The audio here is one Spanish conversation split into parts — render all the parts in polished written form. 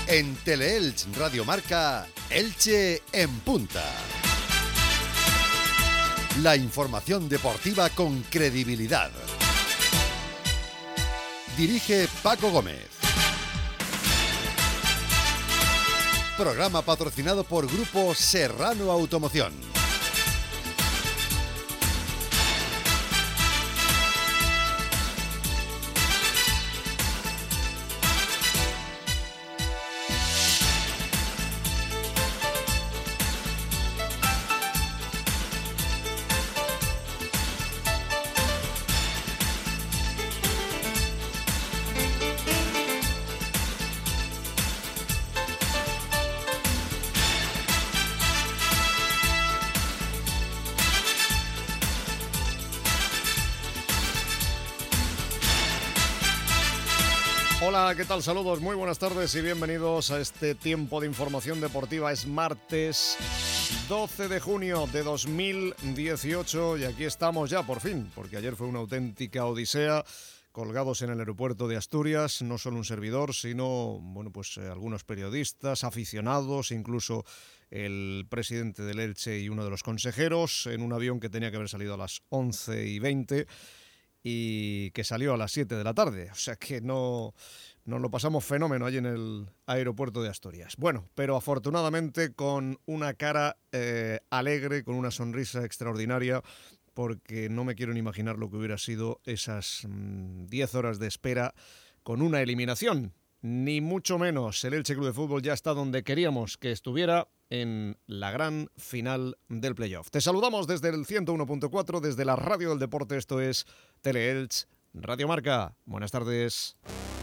En Teleelch Radio Marca, Elche en punta. La información deportiva con credibilidad. Dirige Paco Gómez. Programa patrocinado por Grupo Serrano Automoción. Hola, ¿qué tal? Saludos, muy buenas tardes y bienvenidos a este tiempo de información deportiva. Es martes 12 de junio de 2018 y aquí estamos ya por fin, porque ayer fue una auténtica odisea, colgados en el aeropuerto de Asturias, no solo un servidor, sino algunos periodistas, aficionados, incluso el presidente del Elche y uno de los consejeros, en un avión que tenía que haber salido a las 11:20 y que salió a las 7 de la tarde. O sea que nos lo pasamos fenómeno allí en el aeropuerto de Asturias. Bueno, pero afortunadamente con una cara alegre, con una sonrisa extraordinaria, porque no me quiero ni imaginar lo que hubiera sido esas 10 horas de espera con una eliminación. Ni mucho menos. El Elche Club de Fútbol ya está donde queríamos que estuviera, en la gran final del playoff. Te saludamos desde el 101.4, desde la radio del deporte. Esto es Teleelch Radio Marca. Buenas tardes.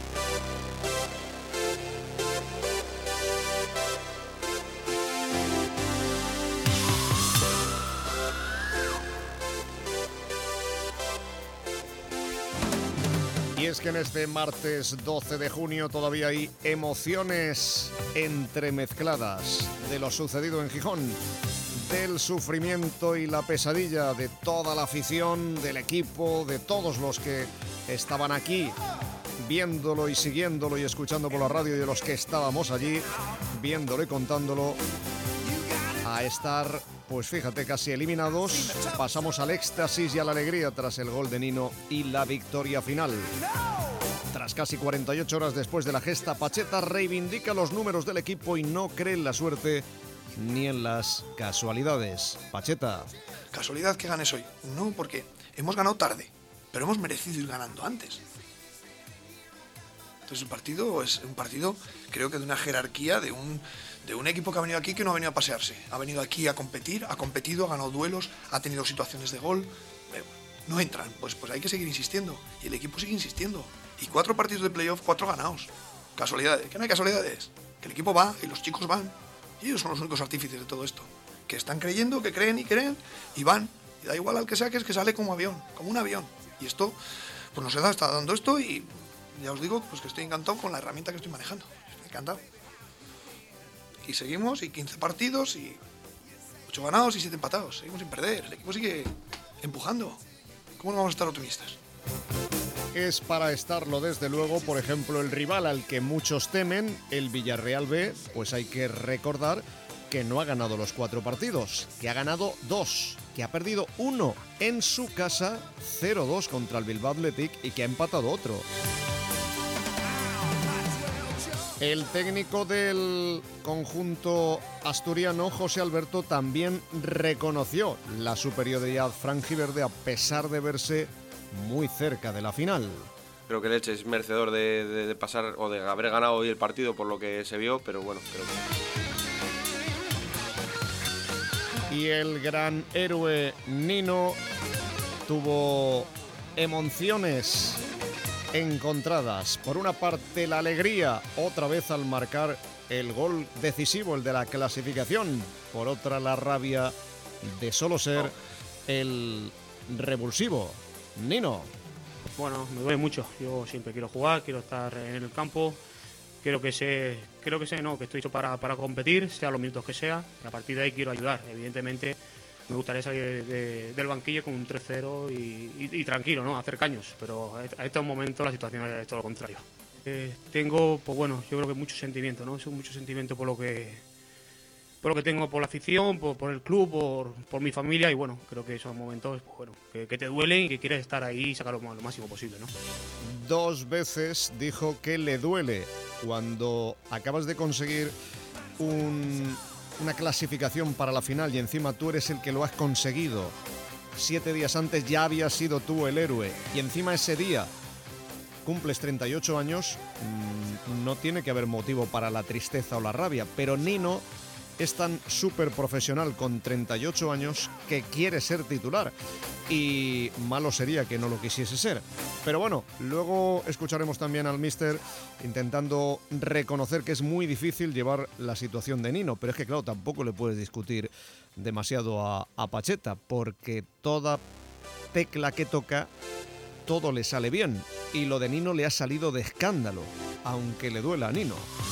Y es que en este martes 12 de junio todavía hay emociones entremezcladas de lo sucedido en Gijón, del sufrimiento y la pesadilla de toda la afición, del equipo, de todos los que estaban aquí viéndolo y siguiéndolo y escuchando por la radio, y de los que estábamos allí viéndolo y contándolo, a estar, pues fíjate, casi eliminados. Pasamos al éxtasis y a la alegría tras el gol de Nino y la victoria final. Tras casi 48 horas después de la gesta, Pacheta reivindica los números del equipo y no cree en la suerte ni en las casualidades. Pacheta. ¿Casualidad que ganes hoy? No, porque hemos ganado tarde, pero hemos merecido ir ganando antes. Entonces el partido es un partido, creo que de una jerarquía, de un equipo que ha venido aquí, que no ha venido a pasearse. Ha venido aquí a competir, ha competido, ha ganado duelos, ha tenido situaciones de gol. No entran, pues hay que seguir insistiendo. Y el equipo sigue insistiendo. Y 4 partidos de playoff, 4 ganados. ¿Casualidades? ¿Que no hay casualidades? Que el equipo va y los chicos van. Y ellos son los únicos artífices de todo esto. Que están creyendo, que creen y van. Y da igual al que saques, que sale como un avión. Y esto, pues nos está dando esto, y ya os digo, pues que estoy encantado con la herramienta que estoy manejando. Estoy encantado. Y seguimos, y 15 partidos, y 8 ganados y 7 empatados. Seguimos sin perder. El equipo sigue empujando. ¿Cómo no vamos a estar optimistas? Es para estarlo, desde luego. Por ejemplo, el rival al que muchos temen, el Villarreal B, pues hay que recordar que no ha ganado los 4 partidos, que ha ganado 2, que ha perdido 1 en su casa, 0-2 contra el Bilbao Athletic, y que ha empatado otro. El técnico del conjunto asturiano, José Alberto, también reconoció la superioridad franjiverde a pesar de verse muy cerca de la final. Creo que el Elche es merecedor de pasar o de haber ganado hoy el partido por lo que se vio, pero bueno, creo que... Y el gran héroe Nino tuvo emociones encontradas. Por una parte, la alegría, otra vez al marcar el gol decisivo, el de la clasificación. Por otra, la rabia de solo ser el revulsivo. Nino. Bueno, me duele mucho. Yo siempre quiero jugar, quiero estar en el campo. Que estoy hecho para competir, sea los minutos que sea. Y a partir de ahí quiero ayudar. Evidentemente, me gustaría salir del banquillo con un 3-0 y tranquilo, ¿no? Hacer caños. Pero a estos momentos la situación es todo lo contrario. tengo, pues bueno, yo creo que mucho sentimiento, ¿no? Es mucho sentimiento por lo que tengo, por la afición, por el club, por mi familia, y bueno, creo que esos momentos, pues bueno, que te duelen y que quieres estar ahí y sacarlo lo máximo posible, ¿no? 2 veces dijo que le duele cuando acabas de conseguir una clasificación para la final y encima tú eres el que lo has conseguido. 7 días antes ya habías sido tú el héroe y encima ese día cumples 38 años, no tiene que haber motivo para la tristeza o la rabia, pero Nino es tan súper profesional con 38 años que quiere ser titular y malo sería que no lo quisiese ser. Pero bueno, luego escucharemos también al míster intentando reconocer que es muy difícil llevar la situación de Nino, pero es que claro, tampoco le puedes discutir demasiado a Pacheta, porque toda tecla que toca, todo le sale bien, y lo de Nino le ha salido de escándalo, aunque le duela a Nino.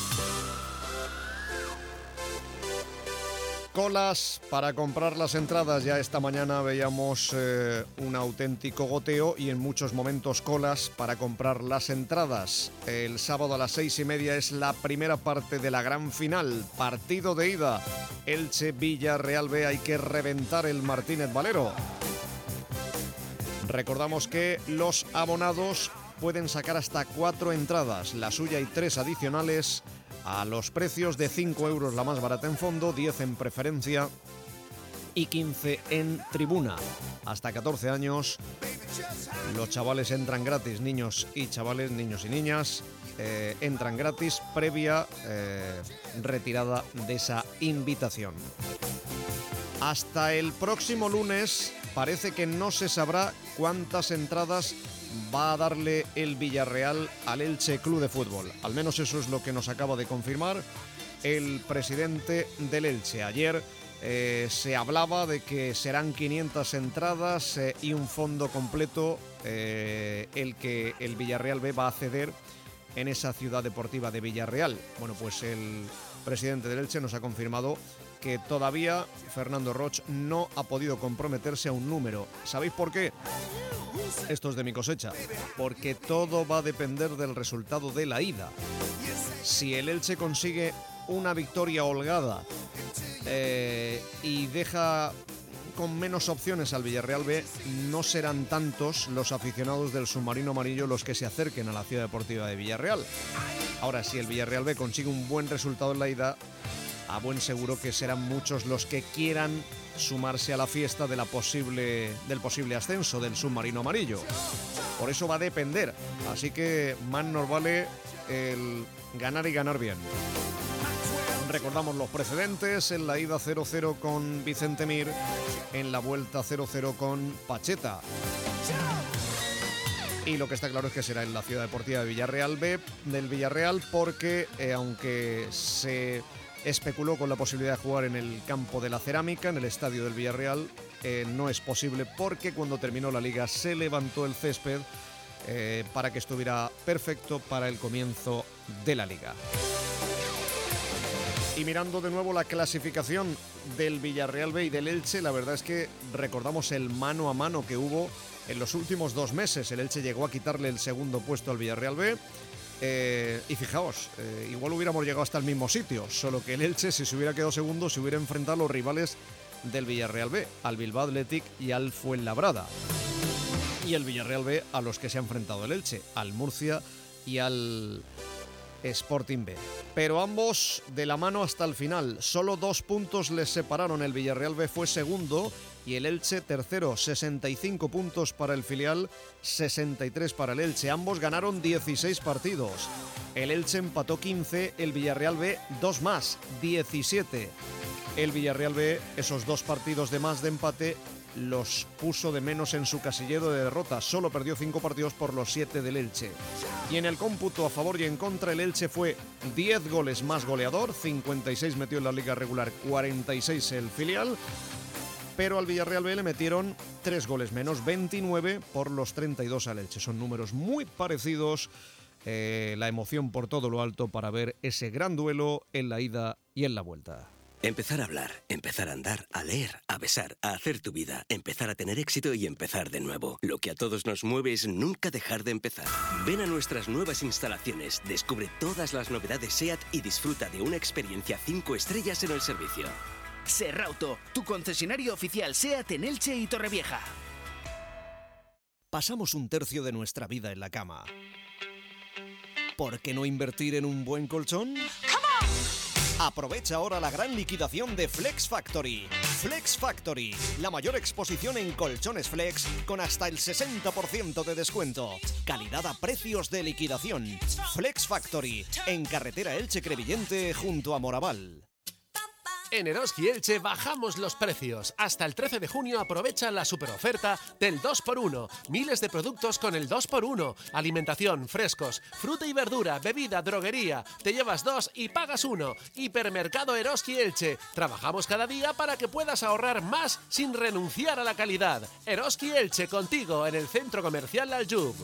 Colas para comprar las entradas. Ya esta mañana veíamos un auténtico goteo y en muchos momentos colas para comprar las entradas. El sábado a las 6:30 es la primera parte de la gran final. Partido de ida. Elche-Villarreal B. Hay que reventar el Martínez Valero. Recordamos que los abonados pueden sacar hasta 4 entradas. La suya y 3 adicionales a los precios de 5 euros la más barata en fondo, 10 en preferencia y 15 en tribuna. Hasta 14 años los chavales entran gratis, niños y chavales, niños y niñas entran gratis previa retirada de esa invitación. Hasta el próximo lunes parece que no se sabrá cuántas entradas va a darle el Villarreal al Elche Club de Fútbol. Al menos eso es lo que nos acaba de confirmar el presidente del Elche. Ayer se hablaba de que serán 500 entradas y un fondo completo el que el Villarreal B va a ceder en esa ciudad deportiva de Villarreal. Bueno, pues el presidente del Elche nos ha confirmado que todavía Fernando Roch no ha podido comprometerse a un número. ¿Sabéis por qué? Esto es de mi cosecha, porque todo va a depender del resultado de la ida. Si el Elche consigue una victoria holgada y deja con menos opciones al Villarreal B, no serán tantos los aficionados del submarino amarillo los que se acerquen a la ciudad deportiva de Villarreal. Ahora, si el Villarreal B consigue un buen resultado en la ida, a buen seguro que serán muchos los que quieran sumarse a la fiesta del posible ascenso del submarino amarillo. Por eso va a depender, así que más nos vale el ganar y ganar bien. Recordamos los precedentes: en la ida 0-0 con Vicente Mir, en la vuelta 0-0 con Pacheta. Y lo que está claro es que será en la ciudad deportiva de Villarreal B, del Villarreal, porque aunque se especuló con la posibilidad de jugar en el campo de la Cerámica, en el estadio del Villarreal, no es posible porque cuando terminó la liga se levantó el césped para que estuviera perfecto para el comienzo de la liga. Y mirando de nuevo la clasificación del Villarreal B y del Elche, la verdad es que recordamos el mano a mano que hubo en los últimos 2 meses. El Elche llegó a quitarle el segundo puesto al Villarreal B. Y fijaos, igual hubiéramos llegado hasta el mismo sitio, solo que el Elche, si se hubiera quedado segundo, se hubiera enfrentado a los rivales del Villarreal B, al Bilbao Athletic y al Fuenlabrada. Y el Villarreal B a los que se ha enfrentado el Elche, al Murcia y al Sporting B. Pero ambos de la mano hasta el final. Solo 2 puntos les separaron. El Villarreal B fue segundo y el Elche tercero. 65 puntos para el filial, 63 para el Elche. Ambos ganaron 16 partidos. El Elche empató 15, el Villarreal B 2 más, 17. El Villarreal B, esos 2 partidos de más de empate, los puso de menos en su casillero de derrota. Solo perdió 5 partidos por los 7 del Elche. Y en el cómputo a favor y en contra, el Elche fue 10 goles más goleador, 56 metió en la liga regular, 46 el filial. Pero al Villarreal B le metieron 3 goles menos, 29 por los 32 al Elche. Son números muy parecidos. La emoción por todo lo alto para ver ese gran duelo en la ida y en la vuelta. Empezar a hablar, empezar a andar, a leer, a besar, a hacer tu vida, empezar a tener éxito y empezar de nuevo. Lo que a todos nos mueve es nunca dejar de empezar. Ven a nuestras nuevas instalaciones, descubre todas las novedades SEAT y disfruta de una experiencia 5 estrellas en el servicio. Serrauto, tu concesionario oficial SEAT en Elche y Torrevieja. Pasamos un tercio de nuestra vida en la cama. ¿Por qué no invertir en un buen colchón? Aprovecha ahora la gran liquidación de Flex Factory. Flex Factory, la mayor exposición en colchones Flex con hasta el 60% de descuento. Calidad a precios de liquidación. Flex Factory, en carretera Elche-Crevillente junto a Moraval. En Eroski Elche bajamos los precios. Hasta el 13 de junio aprovecha la superoferta del 2x1. Miles de productos con el 2x1. Alimentación, frescos, fruta y verdura, bebida, droguería. Te llevas 2 y pagas 1. Hipermercado Eroski Elche. Trabajamos cada día para que puedas ahorrar más sin renunciar a la calidad. Eroski Elche, contigo en el Centro Comercial Aljub.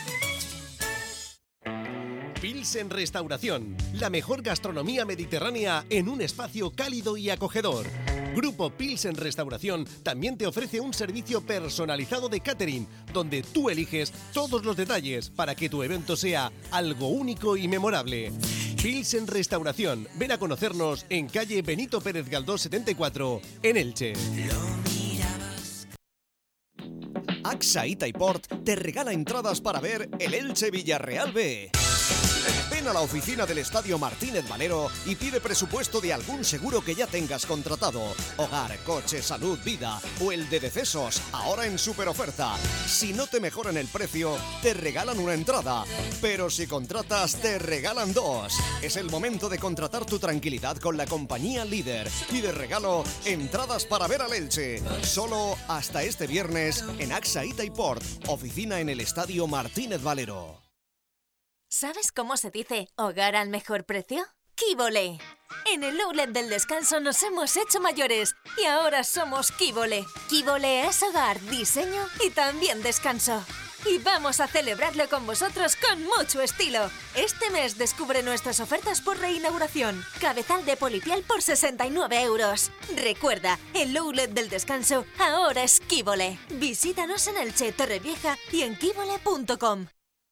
Pilsen Restauración, la mejor gastronomía mediterránea en un espacio cálido y acogedor. Grupo Pilsen Restauración también te ofrece un servicio personalizado de catering, donde tú eliges todos los detalles para que tu evento sea algo único y memorable. Pilsen Restauración, ven a conocernos en calle Benito Pérez Galdós 74, en Elche. AXA Itaiport te regala entradas para ver el Elche Villarreal B. Ven a la oficina del Estadio Martínez Valero y pide presupuesto de algún seguro que ya tengas contratado. Hogar, coche, salud, vida o el de decesos, ahora en superoferta. Si no te mejoran el precio, te regalan una entrada. Pero si contratas, te regalan 2. Es el momento de contratar tu tranquilidad con la compañía líder. Y de regalo, entradas para ver al Elche. Solo hasta este viernes en AXA Itaiport, oficina en el Estadio Martínez Valero. ¿Sabes cómo se dice hogar al mejor precio? ¡Kibole! En el outlet del descanso nos hemos hecho mayores y ahora somos Kibole. Kibole es hogar, diseño y también descanso. Y vamos a celebrarlo con vosotros con mucho estilo. Este mes descubre nuestras ofertas por reinauguración. Cabezal de polipiel por 69 euros. Recuerda, el outlet del descanso ahora es Kibole. Visítanos en Elche, Torrevieja y en kibole.com.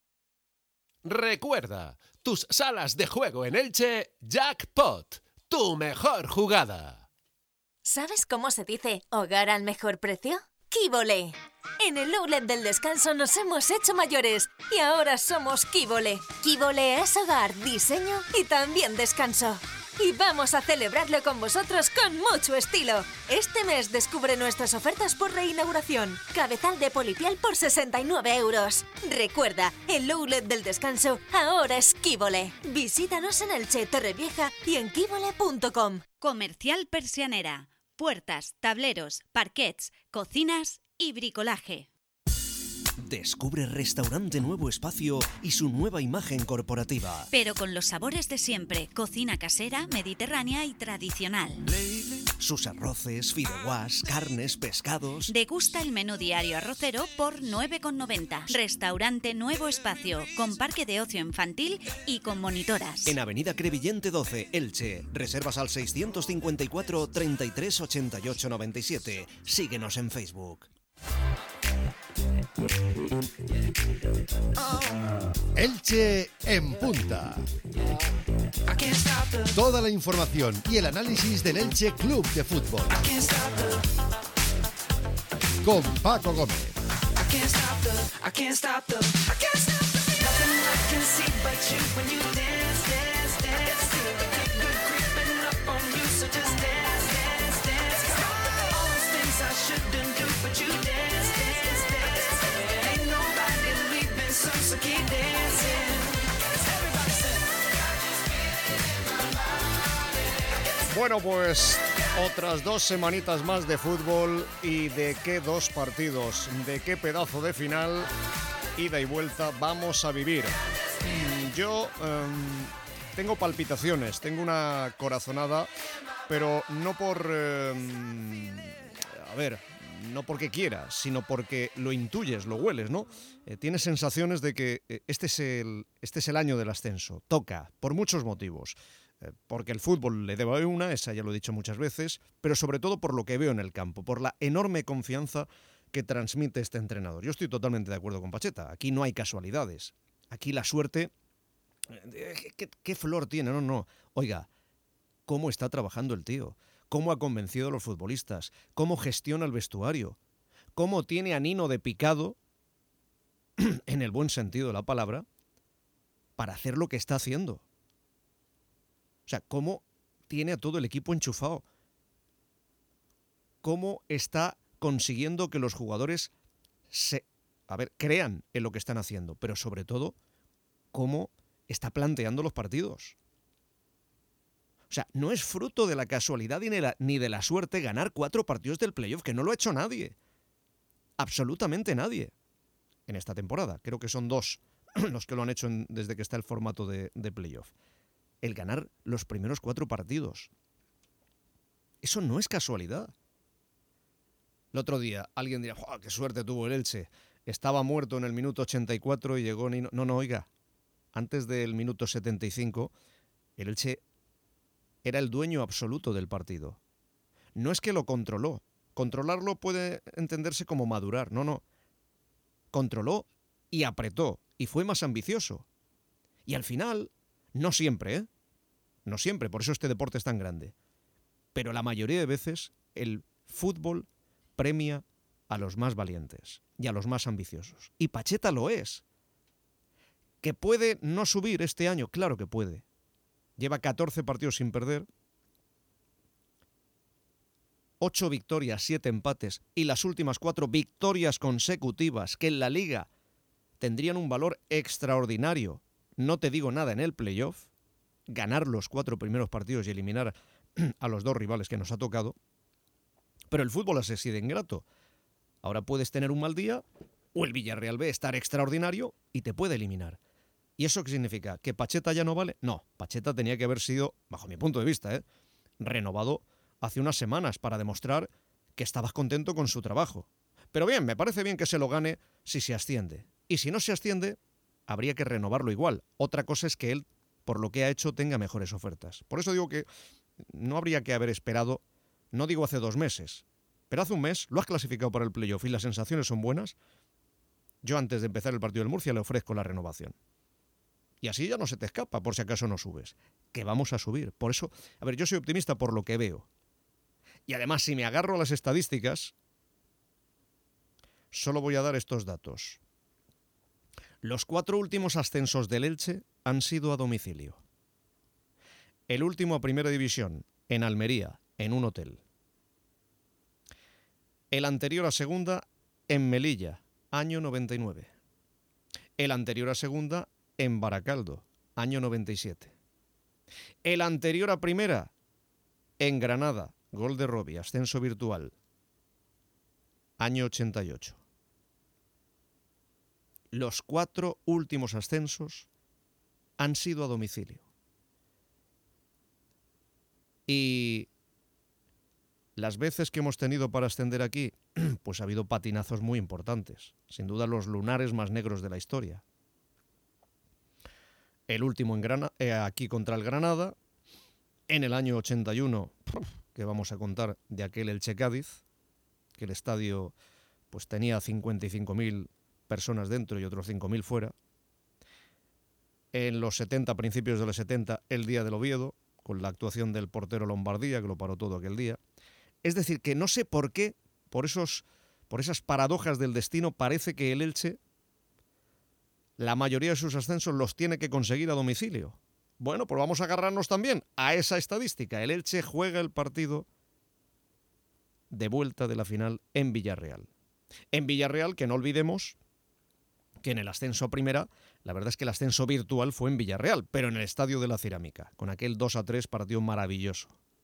Recuerda, tus salas de juego en Elche, Jackpot, tu mejor jugada. ¿Sabes cómo se dice hogar al mejor precio? ¡Kibole! En el outlet del descanso nos hemos hecho mayores y ahora somos Kibole. Kibole es hogar, diseño y también descanso. Y vamos a celebrarlo con vosotros con mucho estilo. Este mes descubre nuestras ofertas por reinauguración. Cabezal de polipiel por 69 euros. Recuerda, el outlet del descanso ahora es Kibole. Visítanos en Elche, Torrevieja y en kibole.com. Comercial Persianera. Puertas, tableros, parquets, cocinas y bricolaje. Descubre Restaurante Nuevo Espacio y su nueva imagen corporativa. Pero con los sabores de siempre, cocina casera, mediterránea y tradicional. Sus arroces, fideuás, carnes, pescados. Degusta el menú diario arrocero por 9,90. Restaurante Nuevo Espacio, con parque de ocio infantil y con monitoras. En Avenida Crevillente 12, Elche. Reservas al 654 33 88 97. Síguenos en Facebook. Elche en punta. Toda la información y el análisis del Elche Club de Fútbol. Con Paco Gómez. Bueno, pues otras 2 semanitas más de fútbol y de qué 2 partidos, de qué pedazo de final, ida y vuelta vamos a vivir. Yo tengo palpitaciones, tengo una corazonada, pero no por... no porque quieras, sino porque lo intuyes, lo hueles, ¿no? Tienes sensaciones de que este es el año del ascenso. Toca, por muchos motivos. porque el fútbol le debo una, esa ya lo he dicho muchas veces, pero sobre todo por lo que veo en el campo, por la enorme confianza que transmite este entrenador. Yo estoy totalmente de acuerdo con Pacheta. Aquí no hay casualidades. Aquí la suerte... ¿Qué flor tiene? No. Oiga, ¿cómo está trabajando el tío? ¿Cómo ha convencido a los futbolistas? ¿Cómo gestiona el vestuario? ¿Cómo tiene a Nino de picado, en el buen sentido de la palabra, para hacer lo que está haciendo? O sea, ¿cómo tiene a todo el equipo enchufado? ¿Cómo está consiguiendo que los jugadores crean en lo que están haciendo? Pero sobre todo, ¿cómo está planteando los partidos? O sea, no es fruto de la casualidad ni de la suerte ganar 4 partidos del playoff, que no lo ha hecho nadie. Absolutamente nadie. En esta temporada. Creo que son 2 los que lo han hecho desde que está el formato de playoff. El ganar los primeros 4 partidos. Eso no es casualidad. El otro día alguien dirá, ¡oh, qué suerte tuvo el Elche! Estaba muerto en el minuto 84 y llegó Nino. No, oiga. Antes del minuto 75, el Elche era el dueño absoluto del partido. No es que lo controló. Controlarlo puede entenderse como madurar. No. Controló y apretó. Y fue más ambicioso. Y al final, no siempre, ¿eh? No siempre, por eso este deporte es tan grande. Pero la mayoría de veces, el fútbol premia a los más valientes y a los más ambiciosos. Y Pacheta lo es. ¿Que puede no subir este año? Claro que puede. Lleva 14 partidos sin perder, 8 victorias, 7 empates y las últimas 4 victorias consecutivas que en la Liga tendrían un valor extraordinario. No te digo nada en el playoff, ganar los 4 primeros partidos y eliminar a los 2 rivales que nos ha tocado. Pero el fútbol es así de ingrato. Ahora puedes tener un mal día o el Villarreal B estar extraordinario y te puede eliminar. ¿Y eso qué significa? ¿Que Pacheta ya no vale? No, Pacheta tenía que haber sido, bajo mi punto de vista, renovado hace unas semanas para demostrar que estabas contento con su trabajo. Pero bien, me parece bien que se lo gane si se asciende. Y si no se asciende, habría que renovarlo igual. Otra cosa es que él, por lo que ha hecho, tenga mejores ofertas. Por eso digo que no habría que haber esperado, no digo hace 2 meses, pero hace un mes lo has clasificado para el playoff y las sensaciones son buenas. Yo antes de empezar el partido del Murcia le ofrezco la renovación. Y así ya no se te escapa, por si acaso no subes. Que vamos a subir. Por eso, yo soy optimista por lo que veo. Y además, si me agarro a las estadísticas, solo voy a dar estos datos. Los 4 últimos ascensos del Elche han sido a domicilio. El último a Primera División, en Almería, en un hotel. El anterior a Segunda, en Melilla, año 99. El anterior a Segunda, en Baracaldo, año 97. El anterior a Primera, en Granada, gol de Robi, ascenso virtual, año 88. Los 4 últimos ascensos han sido a domicilio. Y las veces que hemos tenido para ascender aquí, pues ha habido patinazos muy importantes. Sin duda los lunares más negros de la historia. El último aquí contra el Granada. En el año 81, que vamos a contar de aquel Elche Cádiz, que el estadio pues tenía 55.000 personas dentro y otros 5.000 fuera. En los 70, principios de los 70, el día del Oviedo, con la actuación del portero Lombardía, que lo paró todo aquel día. Es decir, que no sé por qué, por esas paradojas del destino, parece que el Elche, la mayoría de sus ascensos los tiene que conseguir a domicilio. Bueno, pues vamos a agarrarnos también a esa estadística. El Elche juega el partido de vuelta de la final en Villarreal. En Villarreal, que no olvidemos que en el ascenso a Primera, la verdad es que el ascenso virtual fue en Villarreal, pero en el Estadio de la Cerámica, con aquel 2-3 partido maravilloso.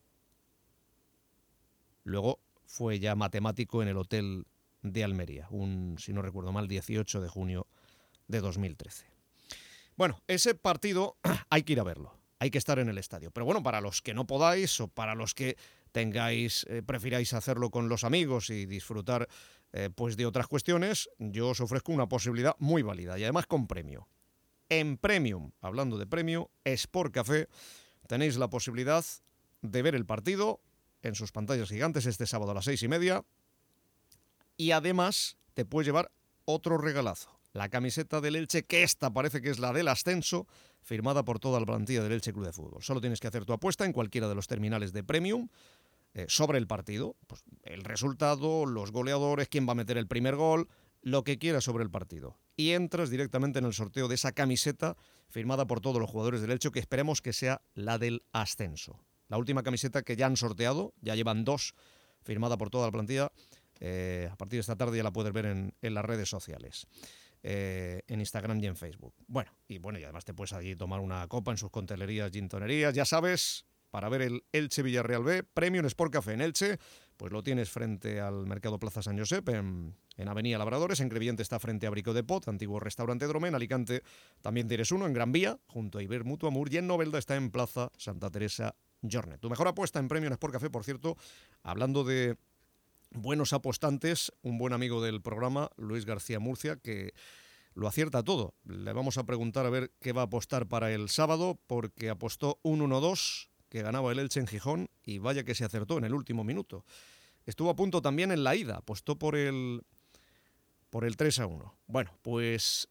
Luego fue ya matemático en el hotel de Almería, si no recuerdo mal, 18 de junio de 2013. Bueno, ese partido hay que ir a verlo, hay que estar en el estadio. Pero bueno, para los que no podáis o para los que prefiráis hacerlo con los amigos y disfrutar pues de otras cuestiones, yo os ofrezco una posibilidad muy válida y además con premio. En Premium, hablando de premio, Sport Café tenéis la posibilidad de ver el partido en sus pantallas gigantes este sábado a las 6:30 y además te puedes llevar otro regalazo, la camiseta del Elche, que esta parece que es la del ascenso, firmada por toda la plantilla del Elche Club de Fútbol. Solo tienes que hacer tu apuesta en cualquiera de los terminales de Premium sobre el partido, pues el resultado, los goleadores, quién va a meter el primer gol, lo que quieras sobre el partido. Y entras directamente en el sorteo de esa camiseta firmada por todos los jugadores del Elche, que esperemos que sea la del ascenso. La última camiseta que ya han sorteado, ya llevan 2, firmada por toda la plantilla. A partir de esta tarde ya la puedes ver en las redes sociales, en Instagram y en Facebook. Y además te puedes allí tomar una copa en sus coctelerías, gintonerías, ya sabes, para ver el Elche Villarreal B, Premium Sport Café en Elche, pues lo tienes frente al Mercado Plaza San Josep, en Avenida Labradores. En Crevillente está frente a Brico de Pot, antiguo restaurante Dromé. En Alicante también tienes uno, en Gran Vía, junto a Iber Mutua Mur, y en Novelda está en Plaza Santa Teresa Jornet. Tu mejor apuesta en Premium Sport Café, por cierto, hablando de buenos apostantes, un buen amigo del programa, Luis García Murcia, que lo acierta todo. Le vamos a preguntar a ver qué va a apostar para el sábado, porque apostó un 1-2 que ganaba el Elche en Gijón, y vaya que se acertó en el último minuto. Estuvo a punto también en la ida, apostó por el 3-1. Pues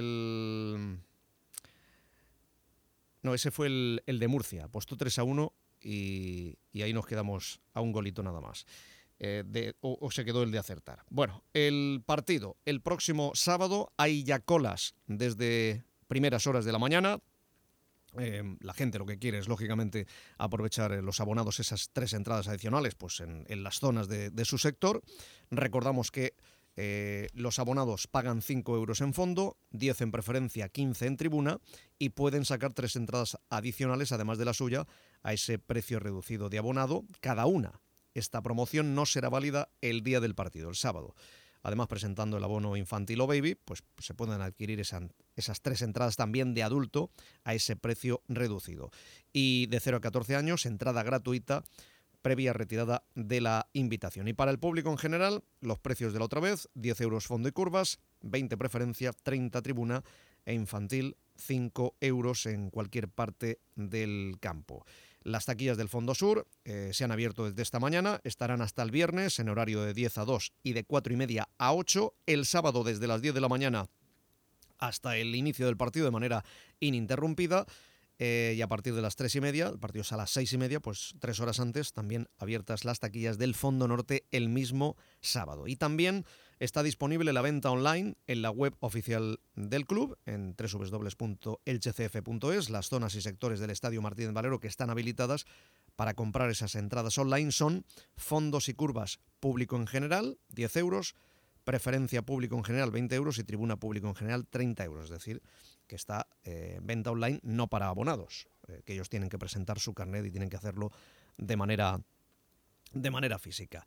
no, ese fue el de Murcia, apostó 3-1 y ahí nos quedamos a un golito nada más. O se quedó el de acertar. El partido, el próximo sábado, hay ya colas desde primeras horas de la mañana. La gente lo que quiere es, lógicamente, aprovechar los abonados, esas 3 entradas adicionales, pues en las zonas de su sector. Recordamos que los abonados pagan 5 euros en fondo, 10 en preferencia, 15 en tribuna, y pueden sacar 3 entradas adicionales, además de la suya, a ese precio reducido de abonado cada una. Esta promoción no será válida el día del partido, el sábado. Además, presentando el abono infantil o baby, pues se pueden adquirir esas 3 entradas también de adulto a ese precio reducido. Y de 0 a 14 años, entrada gratuita previa retirada de la invitación. Y para el público en general, los precios de la otra vez: 10 euros fondo y curvas, 20 preferencia, 30 tribuna, e infantil 5 euros en cualquier parte del campo. Las taquillas del Fondo Sur se han abierto desde esta mañana, estarán hasta el viernes en horario de 10 a 2 y de 4:30 a 8, el sábado desde las 10 de la mañana hasta el inicio del partido de manera ininterrumpida, y a partir de las 3:30, el partido es a las 6:30, pues 3 horas antes, también abiertas las taquillas del Fondo Norte el mismo sábado. Y también está disponible la venta online en la web oficial del club, en www.elchecf.es. Las zonas y sectores del Estadio Martínez Valero que están habilitadas para comprar esas entradas online son fondos y curvas público en general, 10 euros, preferencia público en general, 20 euros, y tribuna público en general, 30 euros. Es decir, que está venta online no para abonados, que ellos tienen que presentar su carnet y tienen que hacerlo de manera física.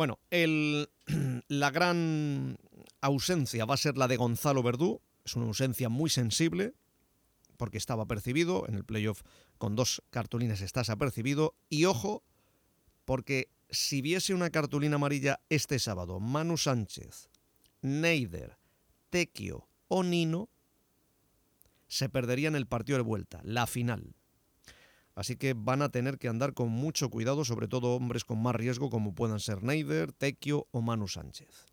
La gran ausencia va a ser la de Gonzalo Verdú. Es una ausencia muy sensible porque estaba apercibido en el playoff con 2 cartulinas, estás apercibido. Y ojo, porque si viese una cartulina amarilla este sábado, Manu Sánchez, Neider, Tequio o Nino se perderían el partido de vuelta, la final. Así que van a tener que andar con mucho cuidado, sobre todo hombres con más riesgo como puedan ser Neider, Tequio o Manu Sánchez.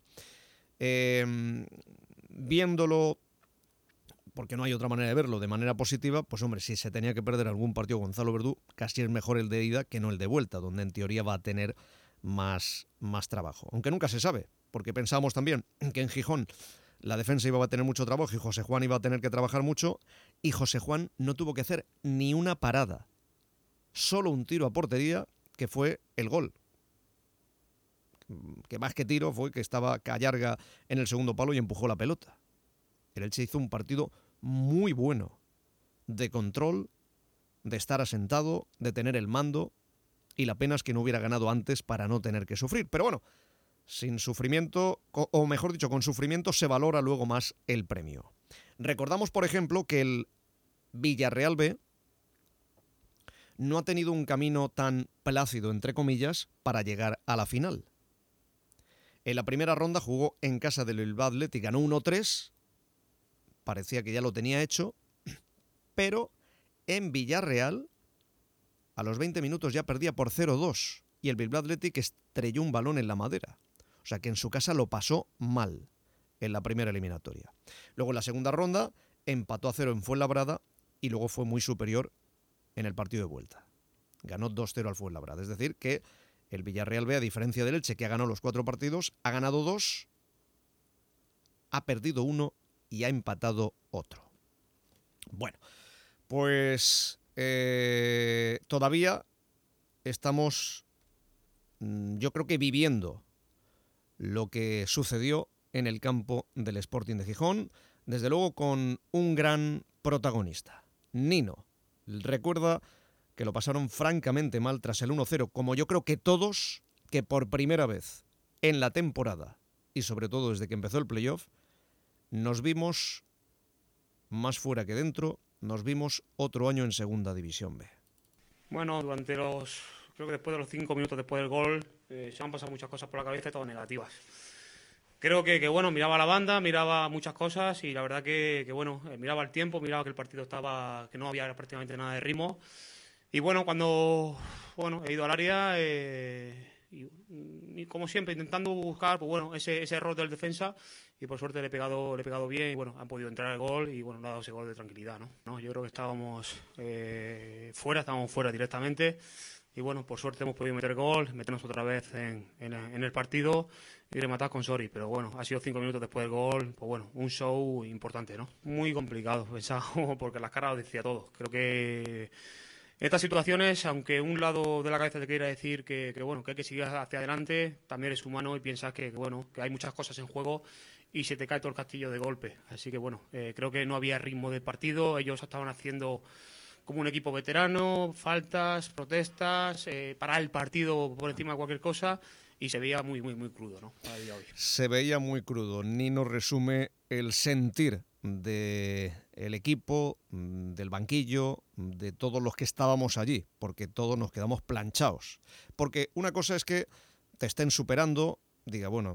Viéndolo, porque no hay otra manera de verlo, de manera positiva, pues hombre, si se tenía que perder algún partido Gonzalo Verdú, casi es mejor el de ida que no el de vuelta, donde en teoría va a tener más trabajo. Aunque nunca se sabe, porque pensábamos también que en Gijón la defensa iba a tener mucho trabajo y José Juan iba a tener que trabajar mucho, y José Juan no tuvo que hacer ni una parada. Solo un tiro a portería, que fue el gol. Que más que tiro fue que estaba Callarga en el segundo palo y empujó la pelota. El Elche hizo un partido muy bueno, de control, de estar asentado, de tener el mando, y la pena es que no hubiera ganado antes para no tener que sufrir. Pero bueno, sin sufrimiento, o mejor dicho, con sufrimiento se valora luego más el premio. Recordamos, por ejemplo, que el Villarreal B no ha tenido un camino tan plácido, entre comillas, para llegar a la final. En la primera ronda jugó en casa del Bilbao Athletic, ganó 1-3, parecía que ya lo tenía hecho, pero en Villarreal a los 20 minutos ya perdía por 0-2 y el Bilbao Athletic estrelló un balón en la madera. O sea que en su casa lo pasó mal en la primera eliminatoria. Luego en la segunda ronda empató a 0 en Fuenlabrada y luego fue muy superior en el partido de vuelta. Ganó 2-0 al Fuenlabrada. Es decir que el Villarreal B, a diferencia del Elche, que ha ganado los 4 partidos, ha ganado 2, ha perdido 1 y ha empatado otro. Bueno, pues todavía estamos, yo creo que viviendo lo que sucedió en el campo del Sporting de Gijón, desde luego con un gran protagonista, Nino. Recuerda que lo pasaron francamente mal tras el 1-0, como yo creo que todos, que por primera vez en la temporada, y sobre todo desde que empezó el playoff, nos vimos más fuera que dentro, nos vimos otro año en Segunda División B. Bueno, creo que después de los 5 minutos después del gol, se han pasado muchas cosas por la cabeza, todas negativas. Creo que bueno, miraba la banda, miraba muchas cosas y la verdad que bueno, miraba el tiempo, miraba que el partido que no había prácticamente nada de ritmo. Y bueno, cuando he ido al área y como siempre intentando buscar pues bueno, ese error del defensa y por suerte le he pegado bien y bueno, han podido entrar el gol y bueno, le ha dado ese gol de tranquilidad, ¿no? Yo creo que estábamos fuera directamente y bueno, por suerte hemos podido meter gol, meternos otra vez en el partido y rematar con Sori, pero bueno, ha sido 5 minutos después del gol, pues bueno, un show importante, ¿no? Muy complicado, pensaba, porque las caras lo decía todo. Creo que en estas situaciones, aunque un lado de la cabeza te quiera decir que bueno, que hay que seguir hacia adelante, también eres humano y piensas que bueno, que hay muchas cosas en juego y se te cae todo el castillo de golpe. Así que bueno, creo que no había ritmo del partido, ellos estaban haciendo como un equipo veterano, faltas, protestas, parar el partido por encima de cualquier cosa y se veía muy crudo, ¿no? A día de hoy. Se veía muy crudo. Nino resume el sentir del equipo, del banquillo, de todos los que estábamos allí, porque todos nos quedamos planchados. Porque una cosa es que te estén superando, diga, bueno,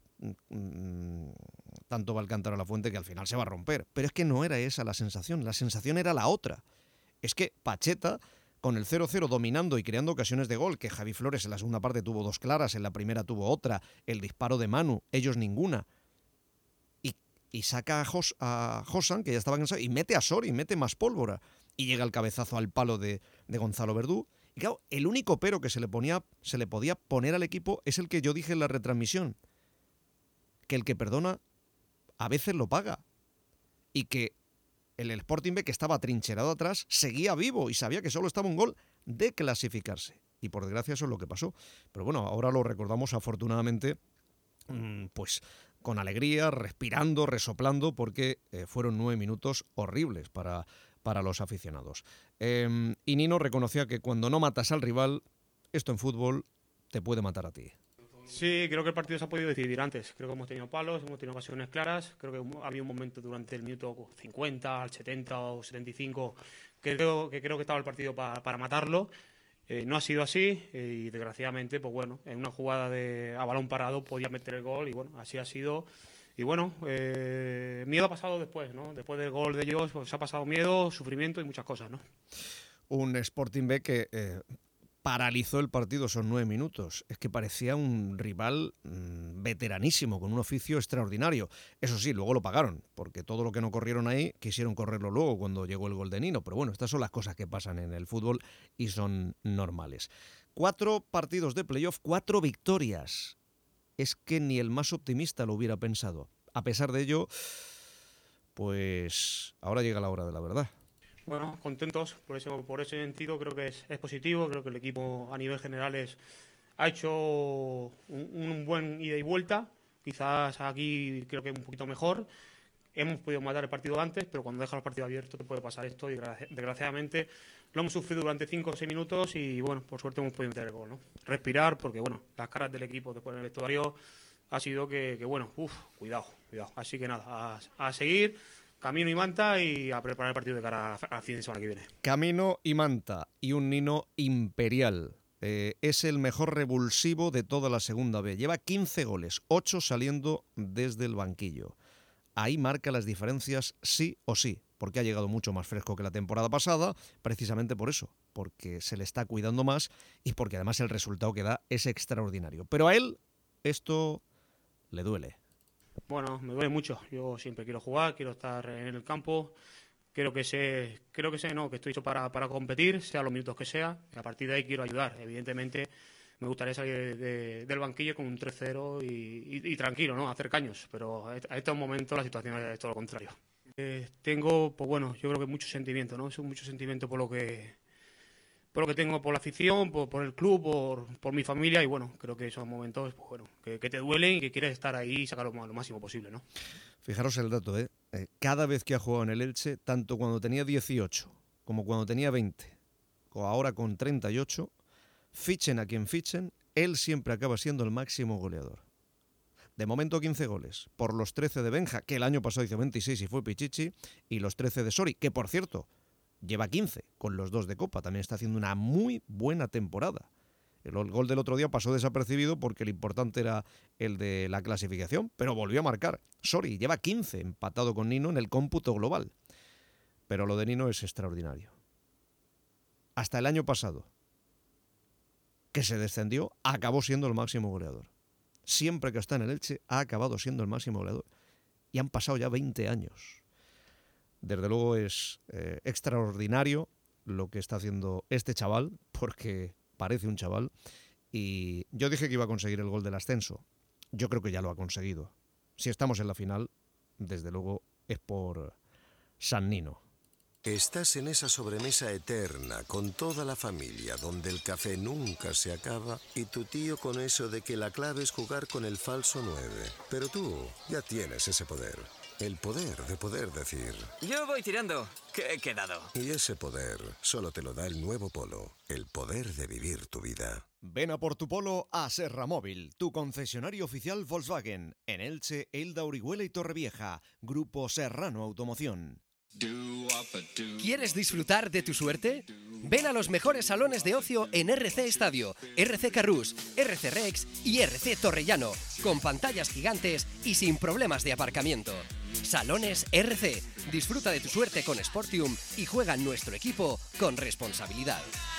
tanto va el cántaro a la fuente que al final se va a romper. Pero es que no era esa la sensación era la otra. Es que Pacheta, con el 0-0 dominando y creando ocasiones de gol, que Javi Flores en la segunda parte tuvo 2 claras, en la primera tuvo otra, el disparo de Manu, ellos ninguna, y saca a Josan, que ya estaba cansado, y mete a Sori, mete más pólvora, y llega el cabezazo al palo de Gonzalo Verdú. Y claro, el único pero que se le podía poner al equipo es el que yo dije en la retransmisión, que el que perdona a veces lo paga, y que el Sporting B, que estaba trincherado atrás, seguía vivo y sabía que solo estaba un gol de clasificarse. Y por desgracia eso es lo que pasó. Pero bueno, ahora lo recordamos afortunadamente pues con alegría, respirando, resoplando, porque fueron 9 minutos horribles para los aficionados. Y Nino reconocía que cuando no matas al rival, esto en fútbol te puede matar a ti. Sí, creo que el partido se ha podido decidir antes. Creo que hemos tenido palos, hemos tenido ocasiones claras. Creo que había un momento durante el minuto 50, al 70 o 75 que creo que estaba el partido para matarlo. No ha sido así y desgraciadamente, pues bueno, en una jugada a balón parado podía meter el gol y bueno, así ha sido. Y bueno, miedo ha pasado después, ¿no? Después del gol de ellos, pues ha pasado miedo, sufrimiento y muchas cosas, ¿no? Un Sporting B que paralizó el partido esos 9 minutos. Es que parecía un rival veteranísimo, con un oficio extraordinario. Eso sí, luego lo pagaron, porque todo lo que no corrieron ahí, quisieron correrlo luego cuando llegó el gol de Nino. Pero bueno, estas son las cosas que pasan en el fútbol y son normales. 4 partidos de playoff, 4 victorias. Es que ni el más optimista lo hubiera pensado. A pesar de ello, pues ahora llega la hora de la verdad. Bueno, contentos por ese sentido, creo que es positivo, creo que el equipo a nivel general ha hecho un buen ida y vuelta, quizás aquí creo que un poquito mejor, hemos podido matar el partido antes, pero cuando dejas el partido abierto te puede pasar esto y desgraciadamente lo hemos sufrido durante 5 o 6 minutos y bueno, por suerte hemos podido meter el gol, ¿no? Respirar, porque bueno, las caras del equipo después en el vestuario ha sido que bueno, cuidado, así que nada, a seguir. Camino y Manta y a preparar el partido de cara al fin de semana que viene. Camino y Manta y un Nino imperial. Es el mejor revulsivo de toda la segunda B. Lleva 15 goles, 8 saliendo desde el banquillo. Ahí marca las diferencias sí o sí. porque ha llegado mucho más fresco que la temporada pasada, precisamente por eso, porque se le está cuidando más y porque además el resultado que da es extraordinario. Pero a él esto le duele. Bueno, me duele mucho. Yo siempre quiero jugar, quiero estar en el campo. Creo que estoy hecho para competir, sea los minutos que sea. Y a partir de ahí quiero ayudar. Evidentemente me gustaría salir del banquillo con un 3-0 y tranquilo, ¿no? Hacer caños. Pero a estos momentos la situación es todo lo contrario. Tengo, pues bueno, yo creo que mucho sentimiento, ¿no? Es mucho sentimiento por lo que tengo, por la afición, por el club, por mi familia, y bueno, creo que esos momentos, pues bueno, que te duelen y que quieres estar ahí y sacar lo máximo posible, ¿no? Fijaros el dato, cada vez que ha jugado en el Elche, tanto cuando tenía 18 como cuando tenía 20, o ahora con 38, fichen a quien fichen, él siempre acaba siendo el máximo goleador. De momento 15 goles, por los 13 de Benja, que el año pasado hizo 26 y fue Pichichi, y los 13 de Sori, que por cierto, lleva 15 con los 2 de Copa, también está haciendo una muy buena temporada. El gol del otro día pasó desapercibido porque lo importante era el de la clasificación, pero volvió a marcar. Sori lleva 15, empatado con Nino en el cómputo global. Pero lo de Nino es extraordinario. Hasta el año pasado, que se descendió, acabó siendo el máximo goleador. Siempre que está en el Elche ha acabado siendo el máximo goleador. Y han pasado ya 20 años. Desde luego es extraordinario lo que está haciendo este chaval, porque parece un chaval. Y yo dije que iba a conseguir el gol del ascenso. Yo creo que ya lo ha conseguido. Si estamos en la final, desde luego es por San Nino. Estás en esa sobremesa eterna con toda la familia, donde el café nunca se acaba y tu tío con eso de que la clave es jugar con el falso 9. Pero tú ya tienes ese poder. El poder de poder decir. Yo voy tirando, que he quedado. Y ese poder solo te lo da el nuevo Polo. El poder de vivir tu vida. Ven a por tu Polo a Serra Móvil, tu concesionario oficial Volkswagen. En Elche, Elda, Orihuela y Torrevieja. Grupo Serrano Automoción. ¿Quieres disfrutar de tu suerte? Ven a los mejores salones de ocio en RC Estadio, RC Carrús, RC Rex y RC Torrellano, con pantallas gigantes y sin problemas de aparcamiento. Salones RC. Disfruta de tu suerte con Sportium y juega en nuestro equipo con responsabilidad.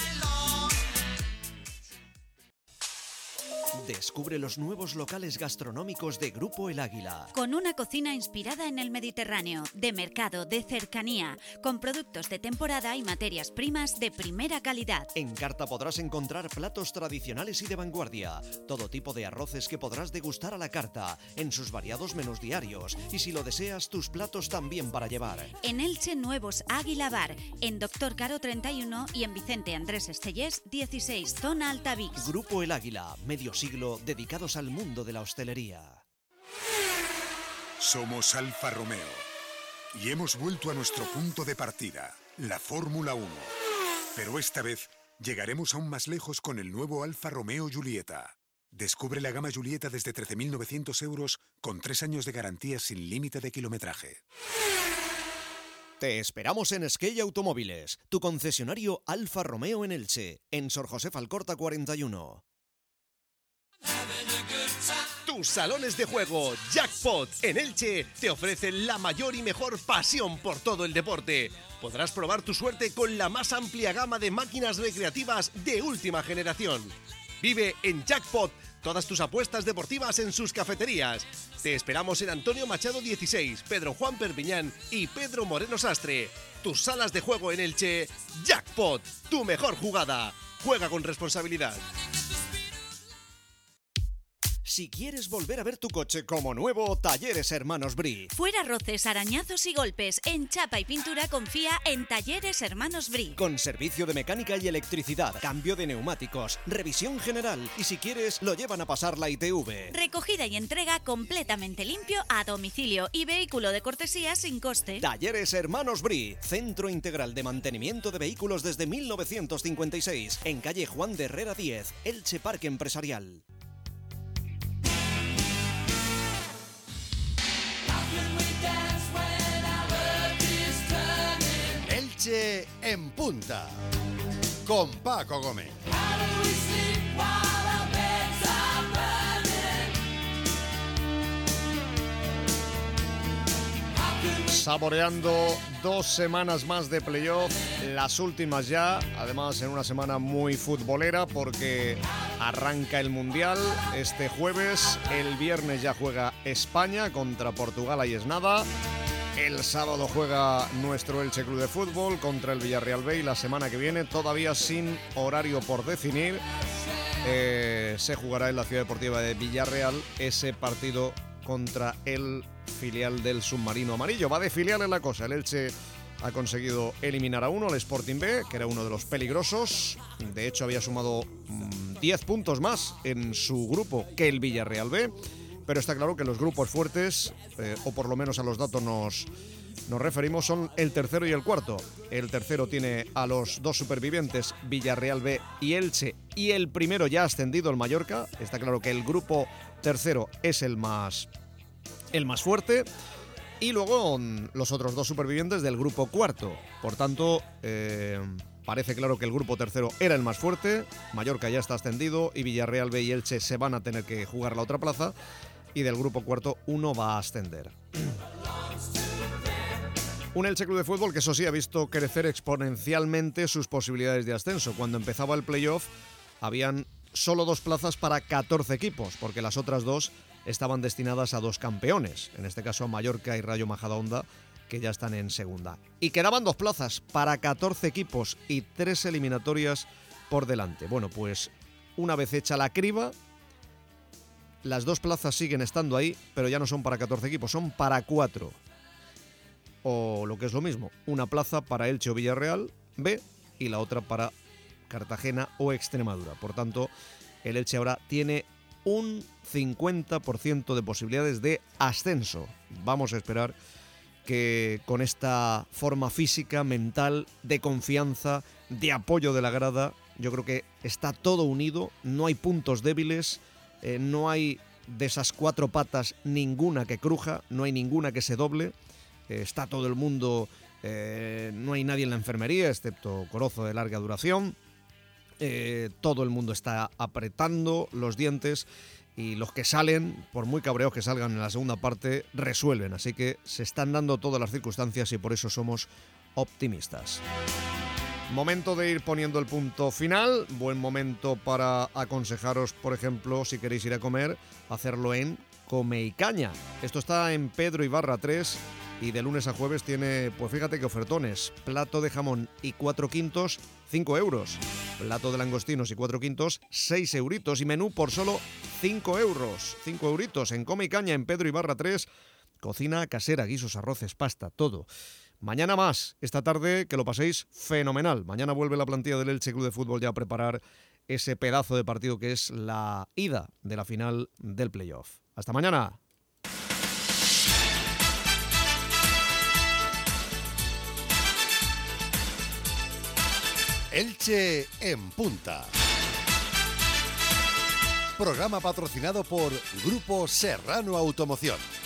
Descubre los nuevos locales gastronómicos de Grupo El Águila. Con una cocina inspirada en el Mediterráneo, de mercado, de cercanía, con productos de temporada y materias primas de primera calidad. En carta podrás encontrar platos tradicionales y de vanguardia, todo tipo de arroces que podrás degustar a la carta, en sus variados menús diarios, y si lo deseas, tus platos también para llevar. En Elche, nuevos Águila Bar, en Doctor Caro 31 y en Vicente Andrés Estellés 16, zona Altavix. Grupo El Águila, medio siglo dedicados al mundo de la hostelería. Somos Alfa Romeo y hemos vuelto a nuestro punto de partida, la Fórmula 1. Pero esta vez llegaremos aún más lejos con el nuevo Alfa Romeo Giulietta. Descubre la gama Giulietta desde 13.900 euros con 3 años de garantía sin límite de kilometraje. Te esperamos en Esquella Automóviles, tu concesionario Alfa Romeo en Elche, en Sor José Alcorta 41. Tus salones de juego Jackpot en Elche te ofrecen la mayor y mejor pasión por todo el deporte. Podrás probar tu suerte con la más amplia gama de máquinas recreativas de última generación. Vive en Jackpot todas tus apuestas deportivas en sus cafeterías. Te esperamos en Antonio Machado 16, Pedro Juan Perpiñán y Pedro Moreno Sastre. Tus salas de juego en Elche, Jackpot, tu mejor jugada. Juega con responsabilidad. Si quieres volver a ver tu coche como nuevo, Talleres Hermanos Bri. Fuera roces, arañazos y golpes. En chapa y pintura confía en Talleres Hermanos Bri. Con servicio de mecánica y electricidad, cambio de neumáticos, revisión general y si quieres lo llevan a pasar la ITV. Recogida y entrega completamente limpio a domicilio y vehículo de cortesía sin coste. Talleres Hermanos Bri, centro integral de mantenimiento de vehículos desde 1956. En calle Juan de Herrera 10, Elche Parque Empresarial. Elche en punta, con Paco Gómez. saboreando 2 semanas más de playoff, las últimas ya, además en una semana muy futbolera porque arranca el Mundial este jueves, el viernes ya juega España contra Portugal, ahí es nada. El sábado juega nuestro Elche Club de Fútbol contra el Villarreal B y la semana que viene, todavía sin horario por definir, se jugará en la Ciudad Deportiva de Villarreal ese partido contra el filial del Submarino Amarillo. Va de filial en la cosa. El Elche ha conseguido eliminar a uno, al Sporting B, que era uno de los peligrosos. De hecho, había sumado 10 puntos más en su grupo que el Villarreal B. Pero está claro que los grupos fuertes, o por lo menos a los datos nos referimos, son el tercero y el cuarto. El tercero tiene a los 2 supervivientes, Villarreal B y Elche, y el primero ya ascendido, el Mallorca. Está claro que el grupo tercero es el más fuerte. Y luego los otros 2 supervivientes del grupo cuarto. Por tanto, parece claro que el grupo tercero era el más fuerte. Mallorca ya está ascendido y Villarreal B y Elche se van a tener que jugar la otra plaza. Y del grupo cuarto uno va a ascender. Un Elche Club de Fútbol que eso sí ha visto crecer exponencialmente sus posibilidades de ascenso. Cuando empezaba el playoff habían solo 2 plazas para 14 equipos, porque las otras 2 estaban destinadas a 2 campeones, en este caso a Mallorca y Rayo Majadahonda, que ya están en segunda. Y quedaban 2 plazas para 14 equipos y 3 eliminatorias por delante. Bueno, pues una vez hecha la criba, las 2 plazas siguen estando ahí, pero ya no son para 14 equipos, son para 4. O lo que es lo mismo, una plaza para Elche o Villarreal B y la otra para Cartagena o Extremadura. Por tanto, el Elche ahora tiene un 50% de posibilidades de ascenso. Vamos a esperar que con esta forma física, mental, de confianza, de apoyo de la grada, yo creo que está todo unido, no hay puntos débiles, no hay de esas 4 patas ninguna que cruja, no hay ninguna que se doble, está todo el mundo, no hay nadie en la enfermería, excepto Corozo de larga duración, todo el mundo está apretando los dientes y los que salen, por muy cabreos que salgan en la segunda parte, resuelven. Así que se están dando todas las circunstancias y por eso somos optimistas. Momento de ir poniendo el punto final. Buen momento para aconsejaros, por ejemplo, si queréis ir a comer, hacerlo en Come y Caña. Esto está en Pedro Ibarra 3 y de lunes a jueves tiene, pues fíjate que ofertones. Plato de jamón y 4 quintos, 5 euros. Plato de langostinos y 4 quintos, 6 euritos. Y menú por solo 5 euros. 5 euritos en Come y Caña en Pedro Ibarra 3. Cocina casera, guisos, arroces, pasta, todo. Mañana más, esta tarde que lo paséis fenomenal. Mañana vuelve la plantilla del Elche Club de Fútbol ya a preparar ese pedazo de partido que es la ida de la final del playoff. ¡Hasta mañana! Elche en Punta. Programa patrocinado por Grupo Serrano Automoción.